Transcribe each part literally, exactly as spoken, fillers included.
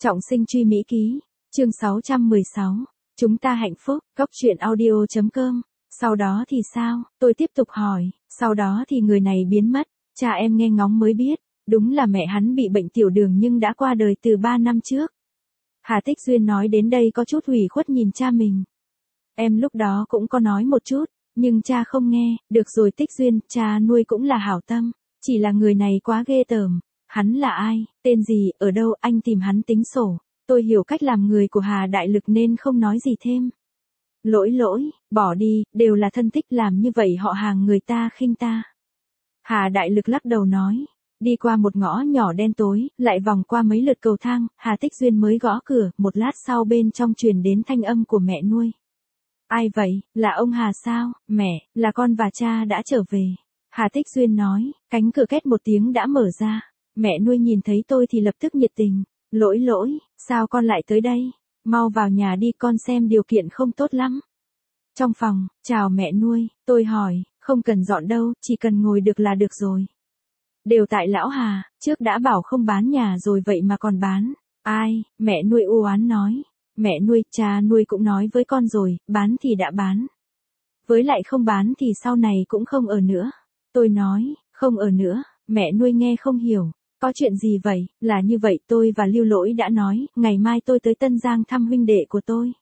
Trọng sinh truy Mỹ ký, chương sáu trăm mười sáu, chúng ta hạnh phúc, góc truyện audio chấm com. Sau đó thì sao, tôi tiếp tục hỏi, sau đó thì người này biến mất, cha em nghe ngóng mới biết, đúng là mẹ hắn bị bệnh tiểu đường nhưng đã qua đời từ ba năm trước. Hà Tích Duyên nói đến đây có chút ủy khuất nhìn cha mình. Em lúc đó cũng có nói một chút, nhưng cha không nghe, được rồi Tích Duyên, cha nuôi cũng là hảo tâm, chỉ là người này quá ghê tởm. Hắn là ai, tên gì, ở đâu, anh tìm hắn tính sổ. Tôi hiểu cách làm người của Hà Đại Lực nên không nói gì thêm. Lỗi lỗi, bỏ đi, đều là thân thích, làm như vậy họ hàng người ta khinh ta. Hà Đại Lực lắc đầu nói. Đi qua một ngõ nhỏ đen tối, lại vòng qua mấy lượt cầu thang, Hà Tích Duyên mới gõ cửa, một lát sau bên trong truyền đến thanh âm của mẹ nuôi. Ai vậy, là ông Hà sao, mẹ, là con và cha đã trở về. Hà Tích Duyên nói, cánh cửa két một tiếng đã mở ra. Mẹ nuôi nhìn thấy tôi thì lập tức nhiệt tình. Lỗi lỗi, sao con lại tới đây? Mau vào nhà đi, con xem điều kiện không tốt lắm. Trong phòng, chào mẹ nuôi, tôi hỏi, không cần dọn đâu, chỉ cần ngồi được là được rồi. Đều tại lão Hà, trước đã bảo không bán nhà rồi vậy mà còn bán. Ai, mẹ nuôi u oán nói. Mẹ nuôi, cha nuôi cũng nói với con rồi, bán thì đã bán. Với lại không bán thì sau này cũng không ở nữa. Tôi nói, không ở nữa, mẹ nuôi nghe không hiểu. Có chuyện gì vậy, là như vậy tôi và Lưu Lỗi đã nói, ngày mai tôi tới Tân Giang thăm huynh đệ của tôi.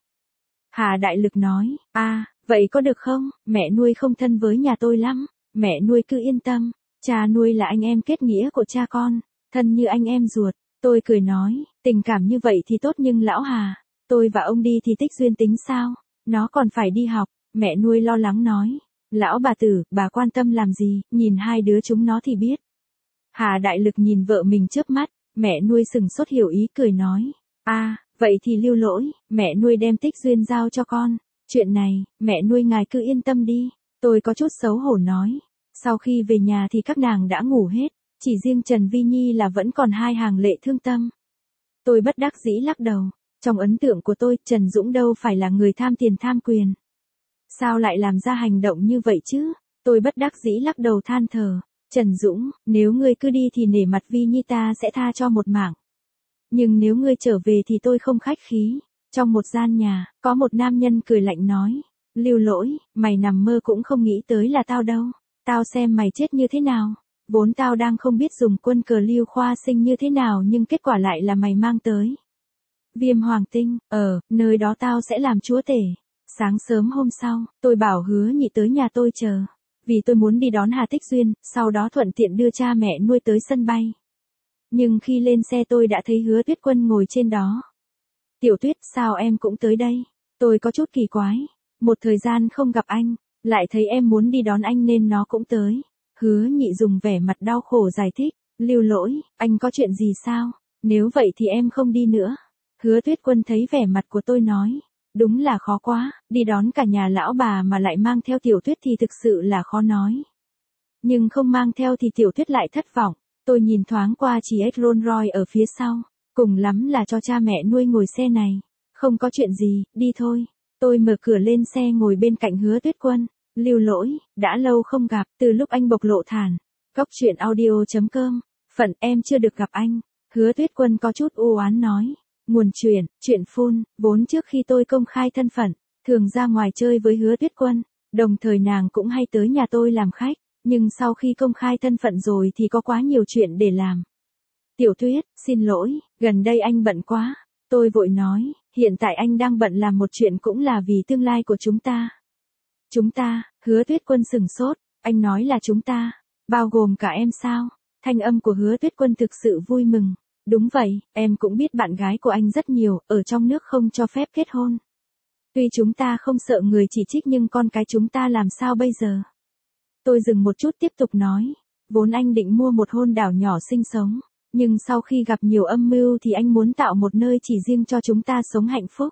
Hà Đại Lực nói, a à, vậy có được không, mẹ nuôi không thân với nhà tôi lắm, mẹ nuôi cứ yên tâm, cha nuôi là anh em kết nghĩa của cha con, thân như anh em ruột. Tôi cười nói, tình cảm như vậy thì tốt nhưng lão Hà, tôi và ông đi thì Tích Duyên tính sao, nó còn phải đi học, mẹ nuôi lo lắng nói. Lão bà tử, bà quan tâm làm gì, nhìn hai đứa chúng nó thì biết. Hà Đại Lực nhìn vợ mình chớp mắt, mẹ nuôi sừng sốt hiểu ý cười nói. a à, vậy thì Lưu Lỗi, mẹ nuôi đem Tích Duyên giao cho con. Chuyện này, mẹ nuôi ngài cứ yên tâm đi. Tôi có chút xấu hổ nói. Sau khi về nhà thì các nàng đã ngủ hết, chỉ riêng Trần Vi Nhi là vẫn còn hai hàng lệ thương tâm. Tôi bất đắc dĩ lắc đầu. Trong ấn tượng của tôi, Trần Dũng đâu phải là người tham tiền tham quyền. Sao lại làm ra hành động như vậy chứ? Tôi bất đắc dĩ lắc đầu than thở. Trần Dũng, nếu ngươi cứ đi thì nể mặt Vi Nhi ta sẽ tha cho một mảng. Nhưng nếu ngươi trở về thì tôi không khách khí. Trong một gian nhà, có một nam nhân cười lạnh nói. Lưu Lỗi, mày nằm mơ cũng không nghĩ tới là tao đâu. Tao xem mày chết như thế nào. Vốn tao đang không biết dùng quân cờ Lưu Khoa Sinh như thế nào nhưng kết quả lại là mày mang tới. Viêm Hoàng Tinh, ở, nơi đó tao sẽ làm chúa tể. Sáng sớm hôm sau, tôi bảo Hứa Nhị tới nhà tôi chờ. Vì tôi muốn đi đón Hà Tích Duyên, sau đó thuận tiện đưa cha mẹ nuôi tới sân bay. Nhưng khi lên xe tôi đã thấy Hứa Tuyết Quân ngồi trên đó. Tiểu Tuyết, sao em cũng tới đây? Tôi có chút kỳ quái. Một thời gian không gặp anh, lại thấy em muốn đi đón anh nên nó cũng tới. Hứa Nhị dùng vẻ mặt đau khổ giải thích. Lưu Lỗi, anh có chuyện gì sao? Nếu vậy thì em không đi nữa. Hứa Tuyết Quân thấy vẻ mặt của tôi nói. Đúng là khó quá, đi đón cả nhà lão bà mà lại mang theo Tiểu Tuyết thì thực sự là khó nói. Nhưng không mang theo thì Tiểu Tuyết lại thất vọng. Tôi nhìn thoáng qua chỉ ếch Rolls Royce ở phía sau. Cùng lắm là cho cha mẹ nuôi ngồi xe này. Không có chuyện gì, đi thôi. Tôi mở cửa lên xe ngồi bên cạnh Hứa Tuyết Quân. Lưu Lỗi, đã lâu không gặp, từ lúc anh bộc lộ thản. Góc truyện audio chấm com. Phận em chưa được gặp anh. Hứa Tuyết Quân có chút u oán nói. Nguồn chuyện, chuyện phun, vốn trước khi tôi công khai thân phận, thường ra ngoài chơi với Hứa Tuyết Quân, đồng thời nàng cũng hay tới nhà tôi làm khách, nhưng sau khi công khai thân phận rồi thì có quá nhiều chuyện để làm. Tiểu Tuyết, xin lỗi, gần đây anh bận quá, tôi vội nói, hiện tại anh đang bận làm một chuyện cũng là vì tương lai của chúng ta. Chúng ta, Hứa Tuyết Quân sừng sốt, anh nói là chúng ta, bao gồm cả em sao? Thanh âm của Hứa Tuyết Quân thực sự vui mừng. Đúng vậy, em cũng biết bạn gái của anh rất nhiều, ở trong nước không cho phép kết hôn. Tuy chúng ta không sợ người chỉ trích nhưng con cái chúng ta làm sao bây giờ? Tôi dừng một chút tiếp tục nói, vốn anh định mua một hòn đảo nhỏ sinh sống, nhưng sau khi gặp nhiều âm mưu thì anh muốn tạo một nơi chỉ riêng cho chúng ta sống hạnh phúc.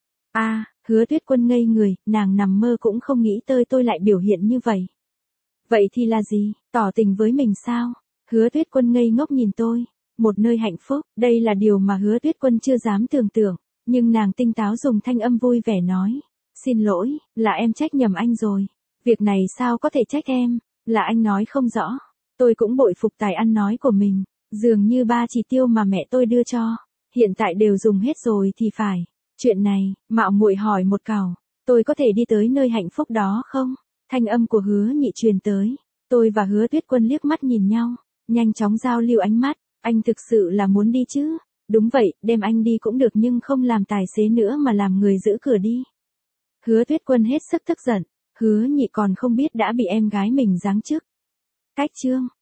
a à, Hứa Tuyết Quân ngây người, nàng nằm mơ cũng không nghĩ tới tôi lại biểu hiện như vậy. Vậy thì là gì, tỏ tình với mình sao? Hứa Tuyết Quân ngây ngốc nhìn tôi. Một nơi hạnh phúc, đây là điều mà Hứa Tuyết Quân chưa dám tưởng tượng, nhưng nàng tinh táo dùng thanh âm vui vẻ nói. Xin lỗi, là em trách nhầm anh rồi. Việc này sao có thể trách em, là anh nói không rõ. Tôi cũng bội phục tài ăn nói của mình, dường như ba chỉ tiêu mà mẹ tôi đưa cho. hiện tại đều dùng hết rồi thì phải. Chuyện này, mạo muội hỏi một câu, tôi có thể đi tới nơi hạnh phúc đó không? Thanh âm của Hứa Nhị truyền tới. Tôi và Hứa Tuyết Quân liếc mắt nhìn nhau, nhanh chóng giao lưu ánh mắt. Anh thực sự là muốn đi chứ? Đúng vậy, đem anh đi cũng được nhưng không làm tài xế nữa mà làm người giữ cửa đi. Hứa Tuyết Quân hết sức tức giận. Hứa Nhị còn không biết đã bị em gái mình giáng chức. Cách chương